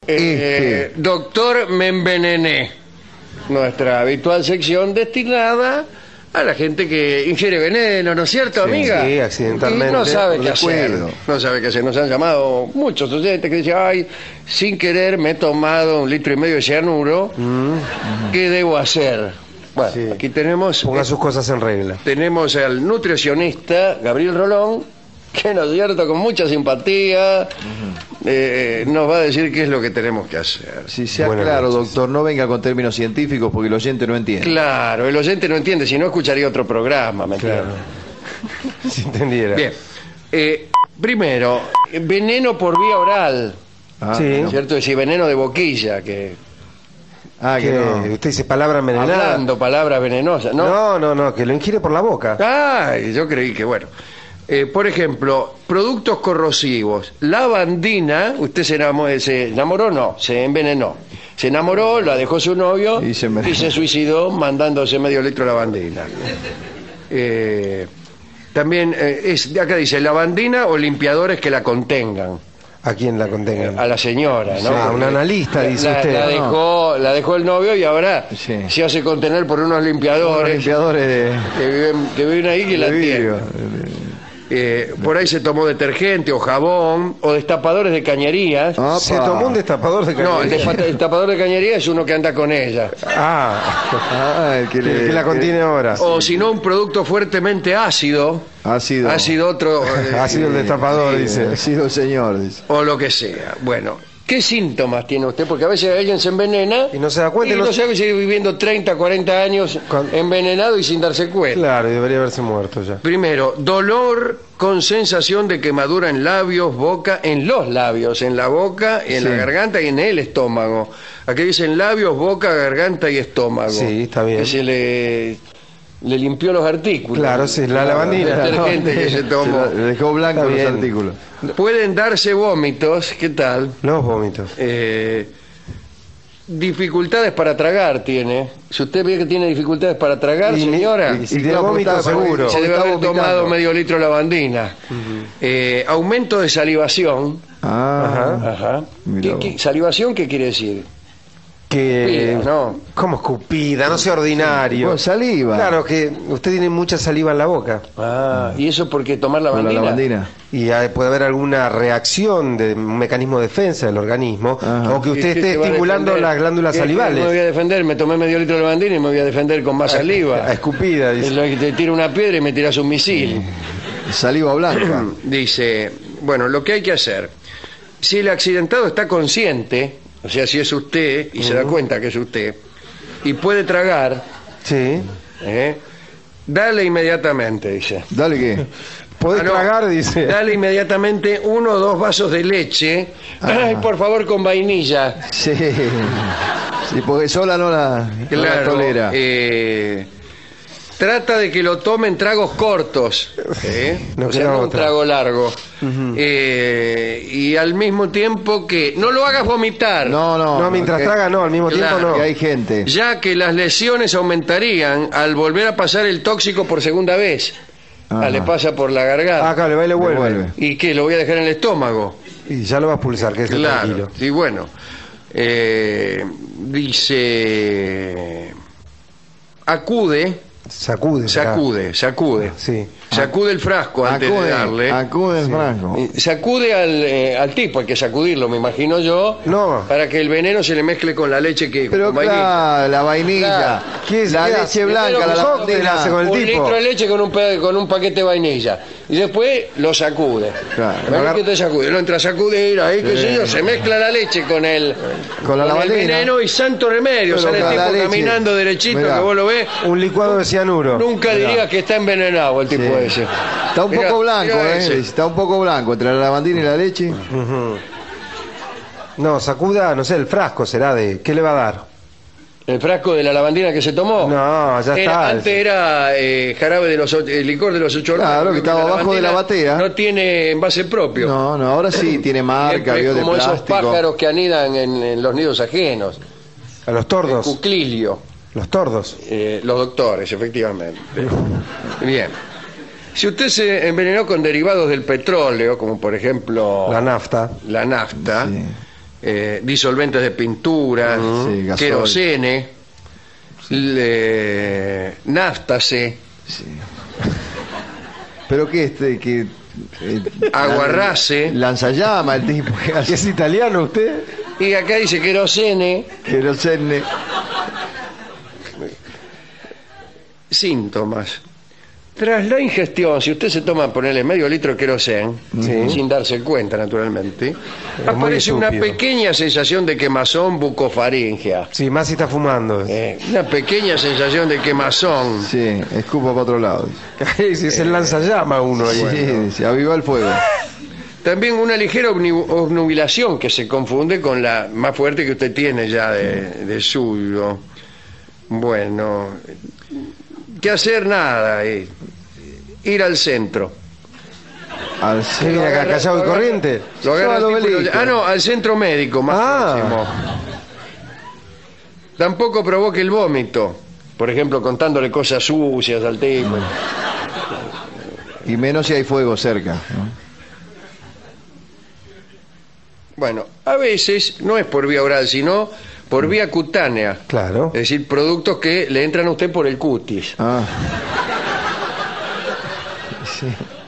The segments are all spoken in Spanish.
Doctor, me envenené. Nuestra habitual sección destinada a la gente que ingiere veneno, ¿no es cierto, amiga? Sí, accidentalmente. Y no sabe qué hacer. Recuerdo. No sabe qué hacer. Nos han llamado muchos oyentes que dicen, ay, sin querer me he tomado 1,5 litros de cianuro. ¿Qué debo hacer? Bueno, Sí. aquí tenemos... Ponga sus cosas en regla. Tenemos al nutricionista Gabriel Rolón, que nos cierto con mucha simpatía nos va a decir qué es lo que tenemos que hacer. Si sea Buenas claro, noches. doctor, no venga con términos científicos porque el oyente no entiende. Claro, el oyente no entiende, si no escucharía otro programa, ¿me entiende? Si entendiera. Bien, primero, veneno por vía oral, Ah, Sí. no. ¿cierto? Es decir, veneno de boquilla, que Que no. Usted dice palabra envenenada. hablando palabras venenosas, ¿no? No, que lo ingiere por la boca. Ay, yo creí que, bueno. Por ejemplo, productos corrosivos. Lavandina, usted se enamoró, no, se envenenó. Se enamoró, la dejó su novio Y se envenenó. y se suicidó mandándose medio litro de lavandina. También, acá dice, lavandina o limpiadores que la contengan. ¿A quién la contengan? A la señora, ¿no? Ah, un analista, dice usted. La dejó el novio y ahora Sí. se hace contener por unos Los limpiadores limpiadores de que viven ahí que la vidrio. tienen. Por ahí se tomó detergente o jabón o destapadores de cañerías. Opa. Se tomó un destapador de No, el cañería. destapador de cañería es uno que anda con ella. Ah, El que, que la contiene ahora. O si no, un producto fuertemente ácido. Ácido. Ácido otro. Ha sido el destapador, dice. Ácido, señor, dice. O lo que sea. Bueno, ¿qué síntomas tiene usted? Porque a veces alguien se envenena Y no se da cuenta y y no- no sabe que sigue viviendo 30, 40 años envenenado y sin darse cuenta. Claro, y debería haberse muerto ya. Primero, dolor con sensación de quemadura en labios, boca, en los labios, en la boca, en la Sí. garganta y en el estómago. Aquí dicen labios, boca, garganta y estómago. Sí, está bien. Que se le limpió los artículos. Claro, sí, la lavandina. El detergente que se tomó. Le dejó blanco Está los bien. artículos. Pueden darse vómitos, ¿qué tal? Los vómitos. Dificultades para tragar tiene. Si usted ve que tiene dificultades para tragar, señora, y de vómito seguro. se debe está haber vomitando. tomado medio litro de lavandina. Aumento de salivación. Ah, Ajá. Mirá ¿Qué, vos. salivación qué quiere decir? Que... Escupida, ¿no? ¿Cómo escupida? No sea ordinario. con saliva. Claro, que usted tiene mucha saliva en la boca. ¿Y eso porque tomar Con la lavandina? lavandina. Y puede haber alguna reacción de un mecanismo de defensa del organismo. Ajá. O que ¿Y usted qué esté se va a estimulando defender? las glándulas ¿Qué? Me voy salivales. a defender, me tomé medio litro de lavandina y me voy a defender con más saliva. A escupida, Es dice. lo que te tira una piedra y me tiras un misil. Saliva blanca. Dice, bueno, lo que hay que hacer, si el accidentado está consciente, o sea, si es usted y se da cuenta que es usted, y puede tragar, Sí. dale inmediatamente, dice. Dale que. Podés Ah, no, tragar, dice. Dale inmediatamente 1 o 2 vasos de leche, ay, por favor, con vainilla. Sí. Sí, porque sola no la Claro, tolera. trata de que lo tomen tragos cortos, No o sea, queda no un otra. trago largo. Y al mismo tiempo que no lo hagas vomitar, No, mientras que- traga no, al mismo Claro. tiempo no. que hay gente. ya que las lesiones aumentarían al volver a pasar el tóxico por segunda vez. Ajá. Le pasa por la garganta. Acá le va y le vuelve. vuelve. ¿Y qué? ¿Lo voy a dejar en el estómago? Y ya lo va a expulsar, que es Claro. tranquilo. Y bueno, dice... Acude, Sacude. será. sacude. Sí. Sacude el frasco antes de darle. Acude el frasco. Sacude al tipo, hay que sacudirlo, me imagino yo, No. para que el veneno se le mezcle con la leche que Pero con vainilla. claro, la vainilla. Claro. ¿Qué La hace? leche blanca, la Primero cóctel hace con lavandina. el Un tipo. litro de leche con un paquete de vainilla. Y después lo sacude. Claro. ¿Ves que te sacude? Lo entra a sacudir, ahí qué sé yo, se mezcla la leche con Con la el lavandina. veneno y santo remedio. Pero Sale el con la tipo leche. caminando derechito, Mirá. que vos lo ves. Un licuado de cianuro. Nunca dirías que está envenenado el tipo Sí. ese. Está un Mirá, poco blanco, mirá ese. Está un poco blanco entre la lavandina y la leche. No, sacuda, no sé, el frasco será de... ¿Qué le va a dar? ¿El frasco de la lavandina que se tomó? No, ya está. Antes era jarabe de licor de los 8 Claro, que estaba abajo de la lavandina batea. No tiene envase propio. No, ahora sí, tiene marca, Siempre vio es de como esos plástico. pájaros que anidan en los nidos ajenos. A los tordos. Cuclilio. Los tordos. Los doctores, efectivamente. Bien. Si usted se envenenó con derivados del petróleo, como por ejemplo La nafta. la nafta, disolventes de pintura, Sí, gasoil. querosene, náftase, Pero que aguarrase, lanzallama el tipo. ¿Es italiano usted? y acá dice querosene. Querosene. Síntomas. Tras la ingestión, si usted se toma, ponerle medio litro de querosén, sin darse cuenta, naturalmente, muy aparece una estúpido. pequeña sensación de quemazón bucofaringea. Sí, más si está fumando. Una pequeña sensación de quemazón. Sí, escupa para otro lado. Si se lanza llama uno ahí. Sí, se aviva el fuego. También una ligera obnubilación que se confunde con la más fuerte que usted tiene ya de suyo. Bueno, ¿qué hacer? Nada. Ir al centro. Al ¿Qué viene acá, Callao y Corriente? Lo agarra Solo el tipo y lo- Obelisco. no, al centro médico más próximo. Tampoco provoque el vómito. Por ejemplo, contándole cosas sucias al tipo. Y menos si hay fuego cerca, ¿no? Bueno, a veces no es por vía oral, sino por vía cutánea. Claro. Es decir, productos que le entran a usted por el cutis. Ah. Sí.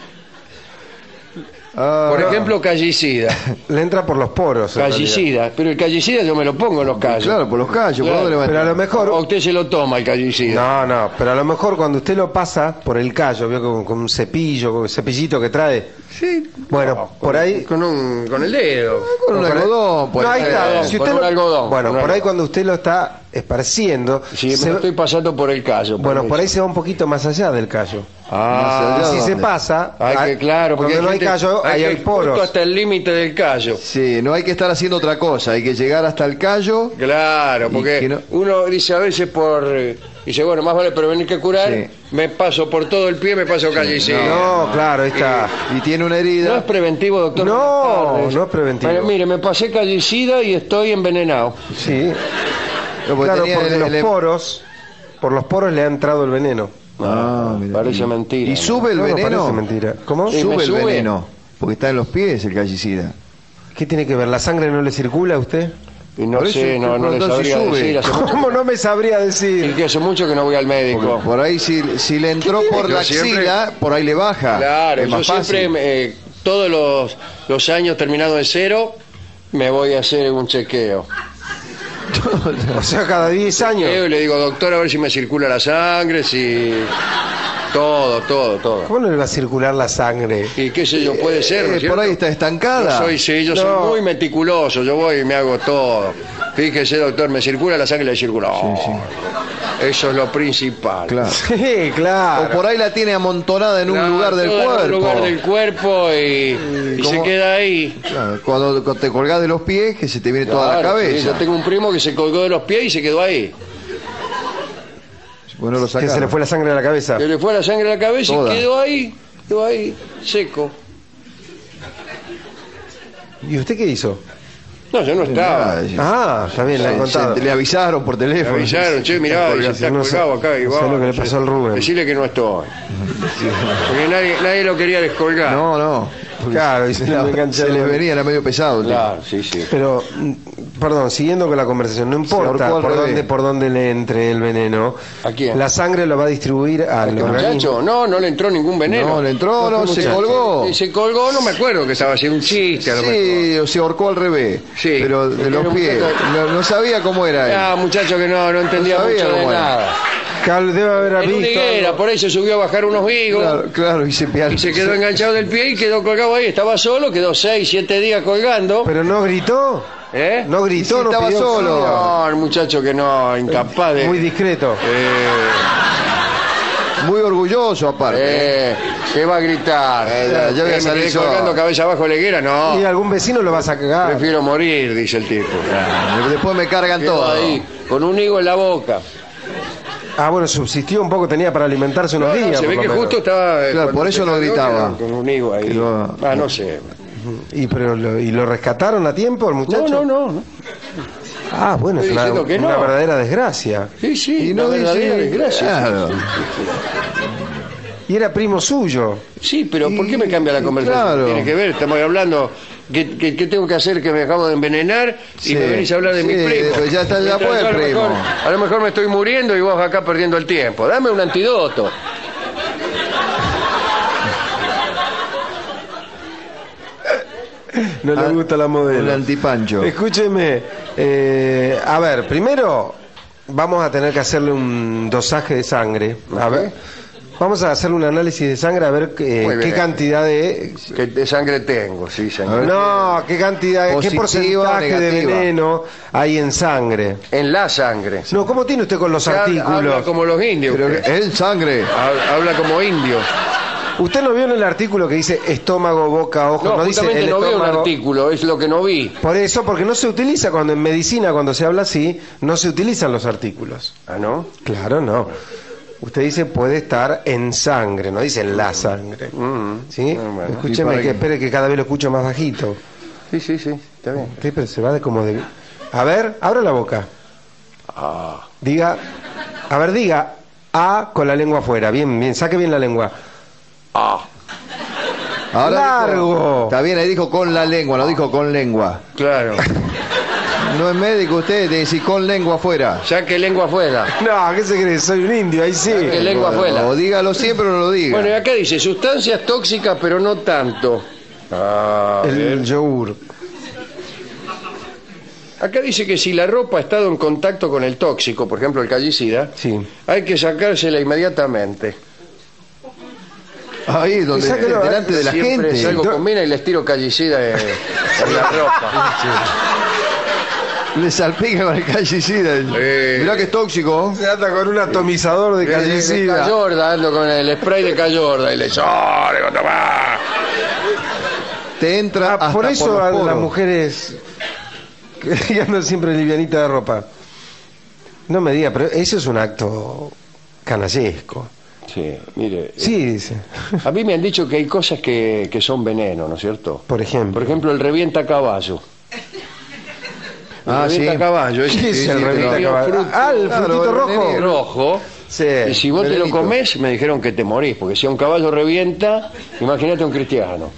Ah, Por ejemplo, callicida. Le entra por los poros. en realidad. Callicida. Pero el callicida yo me lo pongo en los callos. claro, por los callos, ¿por Claro. dónde le va a Pero a lo entrar? mejor... O usted se lo toma el callicida. No, pero a lo mejor cuando usted lo pasa por el callo, vio con un cepillo, con un cepillito que trae. Sí. Bueno, No, por ahí... Con el dedo. Con un algodón, pues. No, ahí está. algodón, Si con usted un lo- algodón, Bueno, con un por ahí algodón. cuando usted lo está esparciendo, Sí, me se- lo estoy pasando por el callo. bueno, por ahí se va un poquito más allá del callo. Ah, ¿allá Si se dónde? pasa, hay que, claro, porque cuando no hay gente- callo, ahí hay justo poros. hasta el límite del callo. Sí, no hay que estar haciendo otra cosa, hay que llegar hasta el callo. Claro, Y porque que no- uno dice a veces dice, bueno, más vale prevenir que curar, Sí. me paso por todo el pie, me paso callicida. No, claro, ahí está. Y tiene una No es herida. preventivo, doctor. No, Buenas tardes. no es preventivo. Pero mire, me pasé callicida y estoy envenenado. Sí, No, porque claro, tenía porque el- por los poros le ha entrado el veneno. Ah, mira. Parece mentira. ¿Y ¿no? sube el No, no veneno? parece mentira. ¿Cómo? Sí. Sube me el sube. veneno. Porque está en los pies el callicida. ¿Qué tiene que ver? ¿La sangre no le circula a usted? Y no Por eso sé, es no que le entonces sabría sube. decir. ¿Cómo no me sabría Y decir? que hace mucho que no voy al médico. Por ahí si le entró por Yo la siempre- axila, por ahí le baja. Claro, es yo más fácil. siempre, todos los años terminados de cero, me voy a hacer un chequeo. O sea, cada 10 años. Y le digo, doctor, a ver si me circula la sangre, si... Todo. ¿Cómo no le va a circular la sangre? Y qué sé yo, puede ser, ¿no es Por cierto? ahí está estancada. Yo No. soy muy meticuloso, yo voy y me hago todo. Fíjese, doctor, me circula la sangre, le circula. Eso es lo principal. Claro. Sí, O claro. por ahí la tiene amontonada en un Claro, lugar del todo en cuerpo. un lugar del cuerpo y se ¿cómo? queda ahí. Claro, cuando te colgás de los pies, que se te viene toda la Claro, sí, cabeza. yo tengo un primo que se colgó de los pies y se quedó ahí. Bueno, lo Que se le sacaron. fue la sangre a la cabeza. Se le fue la sangre a la cabeza Toda. y quedó ahí, seco. ¿Y usted qué hizo? No, yo no estaba. Ah, está bien, le han contado. Le avisaron por Me teléfono. avisaron, che, mirá, se está No sé- colgado acá y no sé va. lo que le pasó al Rubén. Decirle que no estoy. Porque nadie lo quería descolgar. No. Claro, y se le engancha Se el- les venía, era medio pesado. el Claro, sí. Pero, perdón, siguiendo con la conversación, no importa ahorcó al revés. por dónde le entre el veneno. ¿A quién? La sangre lo va a distribuir al ¿Este organismo. muchacho? No le entró ningún veneno. No, le entró, no, se muchacho. colgó. Y se colgó, no me acuerdo que estaba haciendo un chiste. A lo mejor. Sí, o se ahorcó al revés. Sí. Pero de Era los un pies. muchacho- No sabía cómo era él. Ah, muchacho que no entendía No sabía mucho de cómo era. nada. Debe haber En una visto. higuera, por ahí se subió a bajar unos higos. Claro, y se Y se quedó enganchado del pie y quedó colgado ahí. Estaba solo, quedó 6, 7 días colgando. Pero no gritó. ¿Eh? No gritó, Sí, no estaba pidió solo. auxilio. No, el muchacho que no, incapaz de... Muy discreto. Muy orgulloso aparte. ¿Qué va a gritar? Ya voy a Me salir quedé solo. colgando cabeza abajo de la higuera, no. Y algún vecino lo va a sacar. Prefiero morir, dice el tipo. Después me cargan Quedó todo. ahí, con un higo en la boca. Ah, bueno, subsistió un poco, tenía para alimentarse unos días. Se por ve lo que menos. justo estaba... Claro, cuando por eso se no cayó, gritaba. Con un higo ahí. Quedó- No sé. ¿Y lo rescataron a tiempo el muchacho? No. Ah, bueno, es Estoy diciendo que una no. verdadera desgracia. Sí, Y no una verdadera dice. desgracia. Claro. Y era primo suyo. Sí, pero ¿por qué me cambia la conversación? claro. Tiene que ver, estamos hablando ¿Qué tengo que hacer? Que me acabo de envenenar y Sí. me venís a hablar de Sí, mis primos. pues ya está, ya Entonces, fue el a lo primo. mejor- a lo mejor me estoy muriendo y vos acá perdiendo el tiempo. Dame un antídoto. No le gusta la Un modelo. antipancho. Escúcheme, a ver, primero vamos a tener que hacerle un dosaje de sangre. A ver, vamos a hacerle un análisis de sangre a ver Muy qué bien. cantidad de... ¿Qué de sangre tengo? Sí, señor. No, qué cantidad, qué Positiva o porcentaje de negativa. veneno hay en sangre. En la sangre. No, ¿cómo tiene usted con los Habla artículos? como los indios. Pero usted. es sangre. Habla como indio. ¿Usted no vio en el artículo que dice estómago, boca, ojo? No, No dice justamente el no veo un estómago. artículo, es lo que no vi. Por eso, porque no se utiliza cuando en medicina, cuando se habla así, no se utilizan los artículos. Ah, ¿no? Claro, no. Usted dice puede estar en sangre, no dice en la sangre. ¿Sí? Bueno. ¿Y Escúcheme, para que qué? espere que cada vez lo escucho más bajito. Sí, está bien. Sí, pero se va de como de... A ver, abra la boca. Diga, a ver, diga A con la lengua afuera. Bien, bien, saque bien la lengua. Ahora ¡Largo! dijo- está bien, ahí dijo con la lengua, no dijo con lengua. Claro. No es médico usted, de decir con lengua afuera. Saque lengua afuera. No, ¿qué se cree? Soy un indio, ahí sí. Que lengua afuera. O dígalo siempre o no lo diga. Bueno, y acá dice sustancias tóxicas, pero no tanto. El yogur. Acá dice que si la ropa ha estado en contacto con el tóxico, por ejemplo el callicida, Sí. hay que sacársela inmediatamente. Ahí, donde Sáquelo, delante de la Siempre gente. salgo con mina y les tiro callicida en la ropa. Le salpica con el callicida. Mirá que es tóxico. Se anda con un atomizador de De callicida. Cayorda, ando con el spray de Cayorda y le digo, tomá. Te entra hasta Por eso los a las poros. mujeres que andan siempre livianita de ropa. No me diga, pero eso es un acto canallesco. Sí, mire. Sí, dice. A mí me han dicho que hay cosas que son veneno, ¿no es cierto? Por ejemplo. Por ejemplo, el revienta caballo. Ah, sí. Revienta caballo. ¿Qué es sí, el sí, revienta tenía caballo? fruto. Ah, el Claro, frutito el rojo. veneno. Rojo. Sí. Y si vos te lo Venenito. comés, me dijeron que te morís, porque si un caballo revienta, imagínate un cristiano.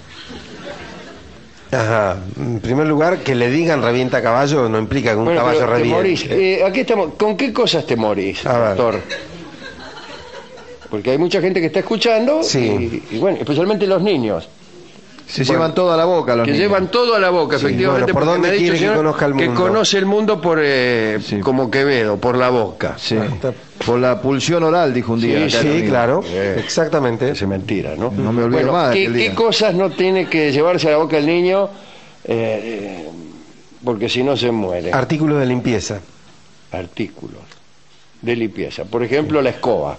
Ajá. En primer lugar, que le digan revienta caballo no implica que un Bueno, caballo pero te morís. reviente. Aquí estamos. ¿Con qué cosas te morís, A ver. doctor? Porque hay mucha gente que está escuchando Sí. y bueno, especialmente los niños, Se llevan toda la boca los que niños. llevan todo a la boca, Sí, efectivamente. bueno, ¿por porque dónde me ha dicho quiere el que señor conozca el que mundo? conoce el mundo por Sí. como Quevedo, por la boca. Sí. Por la pulsión oral, dijo un día. Sí, acá el Sí, amigo. claro. Bien. Exactamente. Es mentira, ¿no? No me olvido Bueno, más de ¿qué, aquel qué día. cosas no tiene que llevarse a la boca el niño? Porque si no se muere. Artículos de limpieza. Artículos de limpieza. Por ejemplo, la escoba.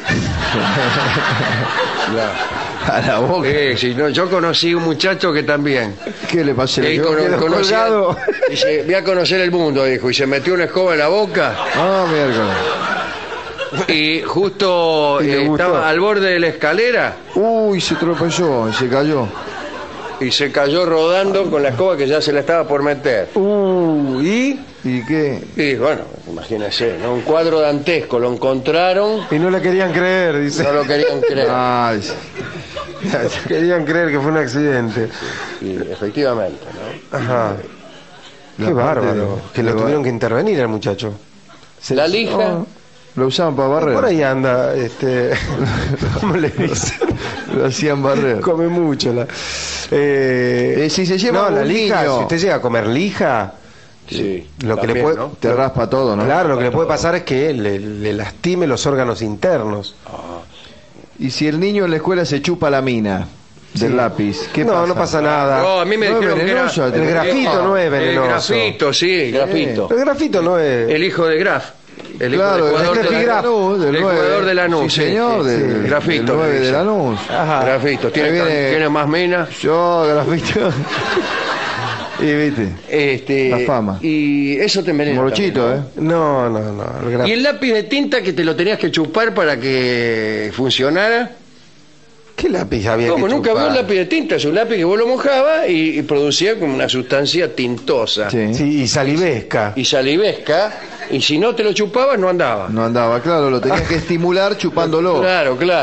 A la boca. Sí, no, yo conocí un muchacho que también. ¿Qué le pasó? Él quedó conocía- colgado. dice, voy a conocer el mundo, dijo, y se metió una escoba en la boca Ah, miércoles. y justo Y le gustó. estaba al borde de la escalera Uy, se tropezó y se cayó. y se cayó rodando con la escoba que ya se la estaba por meter. ¿Y? ¿Y qué? Y bueno, imagínese, ¿no? Un cuadro dantesco, lo encontraron, Y no le querían creer, dice. no lo querían creer. Ay, Querían creer que fue un accidente. Y efectivamente, ¿no? Ajá. La Qué parte bárbaro. de- Que lo de- tuvieron que intervenir al muchacho. La lija, Oh, lo usaban para barrer. por ahí anda, ¿cómo le dice? Lo hacían barrer. Come mucho. Si se lleva no, la un lija, niño- si usted llega a comer lija, sí, lo que le también, puede... ¿no? Te raspa todo, ¿no? Claro, lo que le puede pasar es que le lastime los órganos internos. Y si el niño en la escuela se chupa la mina del lápiz, ¿qué no, pasa? no pasa nada. No, a mí me No es dijeron que era... venenoso, el grafito no es venenoso. El grafito, sí, el grafito. El grafito no es... El hijo de Graf. El hijo Claro, del jugador del de Steffi Graf. Lanús, del el nueve. jugador de Lanús. Sí, señor, sí, del grafito. del 9 le de dicen. Lanús. Ajá. Grafito. ¿Tiene, Ahí viene- ¿Tiene más mina? Yo, grafito. Y viste, La fama. Y eso te envenena. morochito, también, No, el ¿no? ¿Y el lápiz de tinta que te lo tenías que chupar para que funcionara? ¿Qué lápiz había ¿Cómo? que Nunca vio chupar? un lápiz de tinta. Es un lápiz que vos lo mojabas y producía como una sustancia tintosa. Sí. Sí, y salivesca. Y salivesca. Y si no te lo chupabas, no andaba. No andaba, claro, lo tenías que estimular chupándolo. Claro, claro.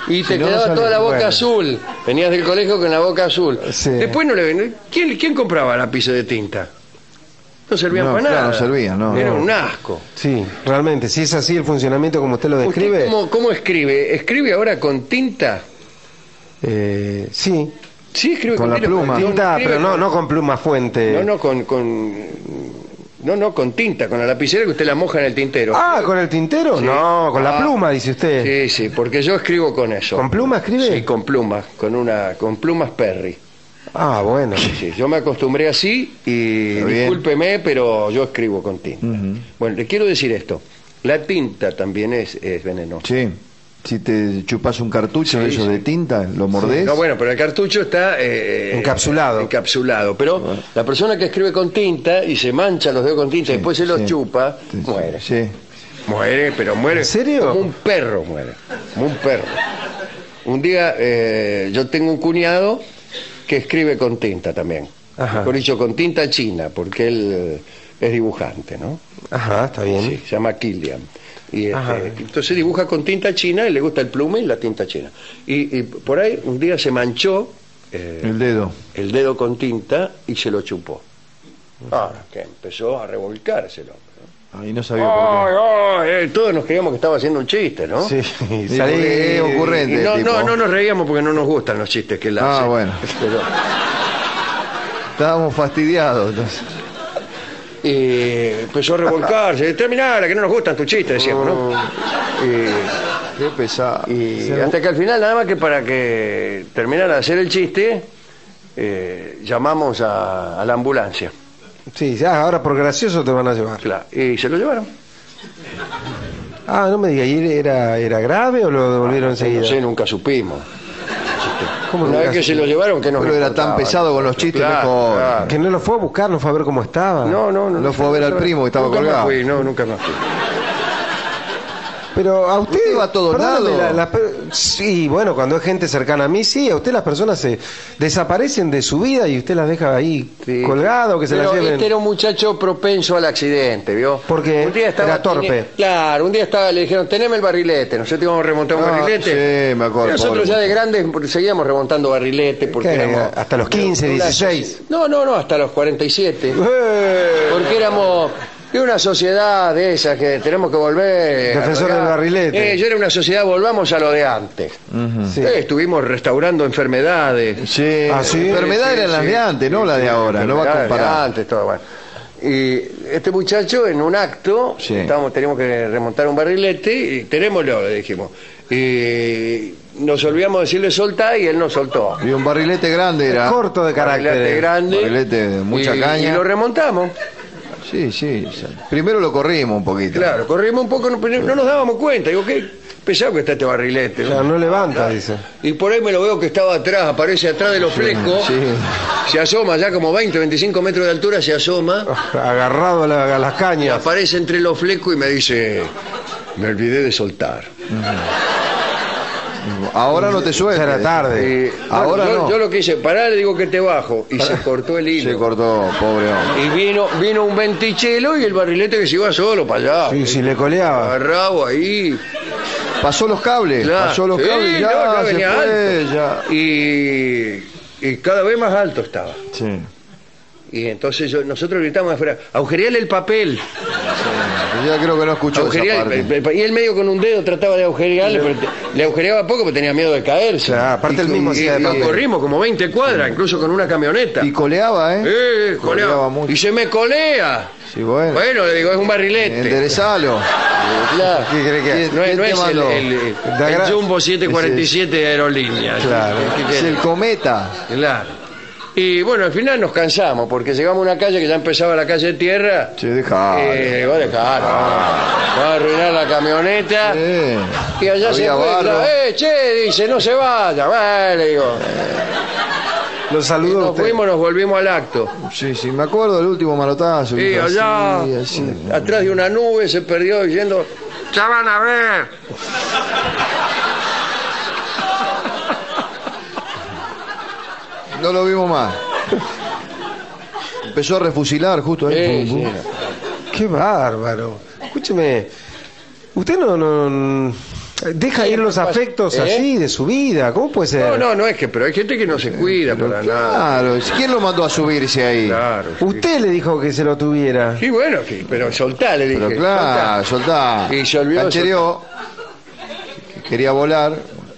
Y te Si no, no quedaba sale. toda la boca Bueno. azul. Venías del colegio con la boca azul. Sí. Después no le ven. ¿Quién compraba lápices de tinta? No servían No, para claro, nada. no servían, no. Era No. un asco. Sí, realmente, si es así el funcionamiento como usted lo describe. ¿Usted cómo escribe? ¿Escribe ahora con tinta? Sí, Sí, escribe Con la tinta, pluma. pero tinta, escribe pero no con pluma fuente. No, con tinta, con la lapicera que usted la moja en el tintero. Ah, ¿con el tintero? Sí. No, con la Ah. pluma, dice usted. Sí, sí, porque yo escribo con eso. ¿Con pluma escribe? Sí, con plumas, con plumas Perry. Ah, bueno. Sí, yo me acostumbré así y Está bien. discúlpeme, pero yo escribo con tinta. Bueno, le quiero decir esto. La tinta también es venenosa. Sí. Si te chupas un cartucho de Sí, eso sí. de tinta, lo mordés. No, bueno, pero el cartucho está Encapsulado. encapsulado. Pero la persona que escribe con tinta y se mancha los dedos con tinta y después se los sí. chupa, Sí, sí, muere. Sí. Muere, pero muere. ¿En serio? Como un perro muere. Como un perro. Un día yo tengo un cuñado que escribe con tinta también. Ajá. Mejor dicho, con tinta china, porque él es dibujante, ¿no? Ajá, está bien. Sí, se llama Kilian. Y Ajá. entonces dibuja con tinta china y le gusta el plume y la tinta china. Y por ahí un día se manchó El dedo. el dedo con tinta y se lo chupó. Que empezó a revolcárselo. Ahí no sabía por qué. Todos nos creíamos que estaba haciendo un chiste, ¿no? Sí, Sí, salí- porque es ocurrente. Y no, tipo. no nos reíamos porque no nos gustan los chistes que él hace. Bueno. Pero, Estábamos fastidiados. Entonces. y empezó a revolcarse. Terminala, que no nos gustan tus chistes, decíamos, ¿no? Qué pesado. Y hasta que al final, nada más que para que terminara de hacer el chiste, llamamos a la ambulancia. Sí, ya, ahora por gracioso te van a llevar. Claro, y se lo llevaron. Ah, no me diga, ¿y era grave o lo devolvieron enseguida? No sé, nunca supimos. ¿Cómo Una nunca vez que se supo? lo llevaron, que nos Pero era importaba? tan pesado con los chistes, mejor. Claro. Que no lo fue a buscar, no fue a ver cómo estaba. No. Lo fue a ver al primo que estaba Nunca colgado. más fui, no, nunca más fui. Pero a usted... Usted va a todos perdóneme, lados. sí, bueno, cuando es gente cercana a mí, sí, a usted las personas se desaparecen de su vida y usted las deja ahí Sí. colgado, que se las Pero lleven. este era un muchacho propenso al accidente, ¿vio? Porque un día era torpe. Claro, un día le dijeron, teneme el barrilete. Nosotros íbamos a remontar un Ah, barrilete. sí, me acuerdo, Y nosotros pobre ya de muchacho. grandes seguíamos remontando barrilete porque ¿Qué? éramos... ¿Hasta los 15, 16? No, hasta los 47. ¡Eh! Porque éramos de una sociedad de esas que tenemos que volver... Defensor del barrilete. yo era una sociedad, volvamos a lo de antes. Sí. Estuvimos restaurando enfermedades. Sí. Ah, sí. Enfermedades eran las de antes, no las de ahora. No va a Enfermedades de comparar. antes, todo, bueno. Y este muchacho en un acto, Sí. teníamos que remontar un barrilete y tenémoslo, le dijimos. Y nos olvidamos de decirle soltá y él nos soltó. Y un barrilete grande era. Corto de Barrilete carácter. grande. Barrilete de mucha caña. Y lo remontamos. Sí, sí. Primero lo corrimos un poquito. Claro, corrimos un poco, no nos dábamos cuenta. Digo, qué pesado que está este barrilete. ¿no? Claro, no levanta, dice. Y por ahí me lo veo que estaba atrás, aparece atrás de los flecos. Sí. Se asoma ya como 20, 25 metros de altura, se asoma. Agarrado a las Y cañas. aparece entre los flecos y me dice, me olvidé de soltar. Ahora no te sueltes. Ya era tarde. Ahora yo, no. yo lo que hice, pará, le digo que te bajo. Y se cortó el hilo. Se cortó, pobre hombre. Y vino un ventichelo y el barrilete que se iba solo para allá. Sí, si le coleaba. Agarrado ahí. Pasó los cables. Claro. Pasó los Sí, cables y ya, no, se venía fue, alto. ya. Y cada vez más alto estaba. Sí. Y entonces nosotros gritamos afuera, agujereale el papel. Yo ya creo que no escuchó esa Agujereale, parte. y él medio con un dedo trataba de agujerearle, pero le agujereaba poco porque tenía miedo de caerse. Claro, aparte el mismo y hacía de lo papel. corrimos como 20 cuadras, incluso con una camioneta. Y coleaba, ¿eh? Coleaba. mucho. Y se me colea. Sí, bueno. Bueno, le digo, es un barrilete. Enderezalo. Claro. ¿Qué cree que es? No es, ¿Quién no te es mandó? el Da Jumbo 747 de Aerolínea. Claro. ¿Qué Es el cometa. Claro. Y bueno, al final nos cansamos porque llegamos a una calle que ya empezaba la calle de tierra. Sí, dejalo. Vos dejalo. Va a arruinar la camioneta. Sí. Y allá se Había fue. barro. Che, dice, no se vaya. Bueno, le digo. Lo saludo a Nos usted. fuimos, nos volvimos al acto. Sí, sí, me acuerdo del último manotazo. Y así, allá, así. atrás de una nube, se perdió diciendo, ya van a ver. No lo vimos más. Empezó a refusilar justo ahí. Sí, Pum, sí. pum. Qué bárbaro. Escúcheme, usted no... Deja ir los afectos así de su vida. ¿Cómo puede ser? No es que, pero hay gente que no se cuida para nada. Claro, ¿quién lo mandó a subirse ahí? Claro. Sí. Usted le dijo que se lo tuviera. Sí, bueno, pero soltá, le dije. Pero claro, soltá. Y se olvidó de Canchereó, que quería volar.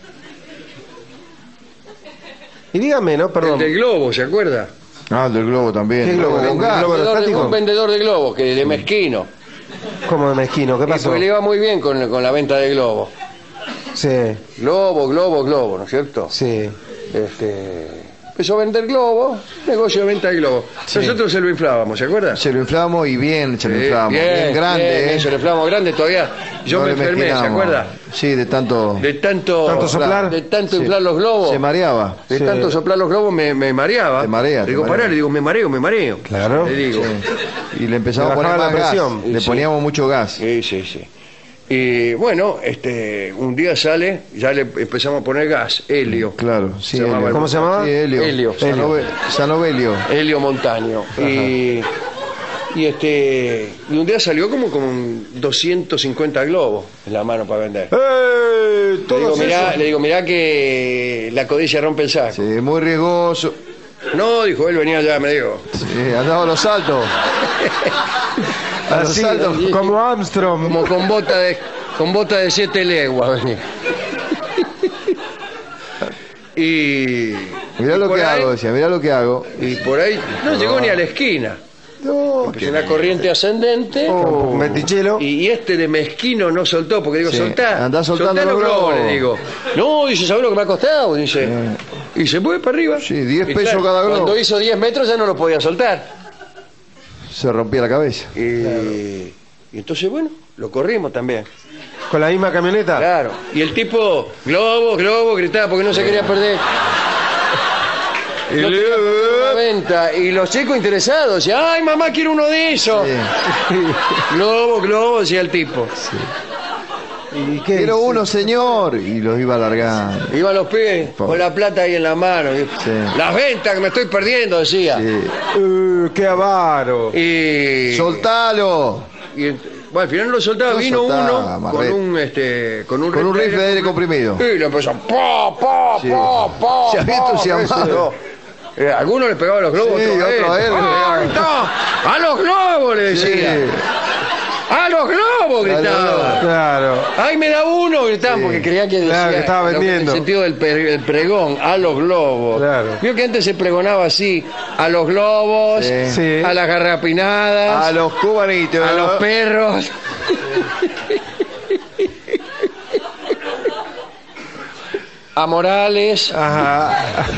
Y dígame, ¿no? El Perdón. del globo, ¿se acuerda? Ah, el del globo también. ¿Qué globo? Con ¿Un gas. globo aerostático? Un vendedor de globos, que de mezquino. Como de mezquino, ¿qué Y pasó? pues le iba muy bien con la venta de globos. Sí, Globo, ¿no es cierto? sí. Empezó a vender globos, negocio de venta de globos. Sí. Nosotros se lo inflábamos, ¿se acuerda? Se lo inflamos y bien se lo inflamos. Bien grande, bien, se lo inflamos grande todavía. Yo No me le enfermé, ¿se mezquinamos. acuerda? Sí, de tanto. ¿Tanto soplar? De tanto Sí. inflar los globos. Se mareaba. De Sí. tanto soplar los globos me mareaba. Te marea, Le digo, te marea. pará, le digo, me mareo. Claro. Le digo. Y le empezamos a Le poner bajaba más la gas. presión. Le Sí. poníamos mucho gas. Sí. Y bueno, un día sale, ya le empezamos a poner gas, helio. Claro, sí. Se llamaba helio. el- ¿Cómo se llamaba? Sí, helio. Helio. Sanovelio. Helio Montaño. Y un día salió como con 250 globos en la mano para vender. Le digo, mirá que la codicia rompe el saco. Sí, muy riesgoso. No, dijo, él venía ya, me dijo. Sí, andaba a los saltos. A los Así, saltos. como Armstrong. Como con bota de 7 leguas venía. Y Mirá lo por que ahí- hago, decía, mirá lo que hago. Y por ahí no llegó ni a la esquina. No, Empezó una corriente ascendente. Un metichelo. Y de mezquino no soltó, porque digo, Sí, soltá. andá soltando soltá los globos. le digo. No, dice, ¿sabes lo que me ha costado? Dice. Y se fue para arriba. Sí, 10 Y pesos cada globo. Cuando hizo 10 metros ya no lo podía soltar. Se rompía la cabeza. Y entonces, bueno, lo corrimos también. Con la misma camioneta. Claro. Y el tipo, globo, gritaba porque no se quería perder. No quería perder la venta. Y los chicos interesados decían, ay, mamá, quiero uno de esos. Globo, decía el tipo. ¿Y qué Quiero dice? uno, señor. Y los iba alargando. Iban los pibes Pobre. con la plata ahí en la mano. Y, Sí. las ventas que me estoy perdiendo, decía. Sí. ¡Qué avaro! Y, ¡Soltalo! bueno, al final no lo soltaba, No vino soltaba, uno con Marret. un Rifle de aire comprimido. Y lo empezó pa. Sí. Se había entusiasmado. Algunos le pegaban los globos, Sí, otro a él. ¡Ah, gritaba! ¡A los globos! le decía. Sí. ¡A los globos! gritaba. Claro. ¡Ay, me da uno! Gritaban porque creían que decía. Claro, que estaba vendiendo. En el sentido del el pregón, a los globos. Claro. Vio que antes se pregonaba así: a los globos, Sí. Sí. a las garrapinadas, A los cubanitos. a los perros. A Morales. Ajá.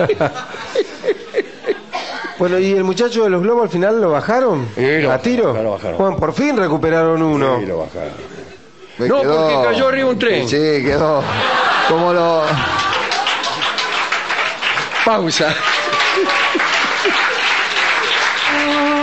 Bueno, ¿y el muchacho de los globos al final lo bajaron? Sí, lo ¿A tiro? bajaron. Bueno, por fin recuperaron uno. Sí, lo bajaron. Me No, quedó- porque cayó arriba un tren. Sí, quedó. Como lo. Pausa.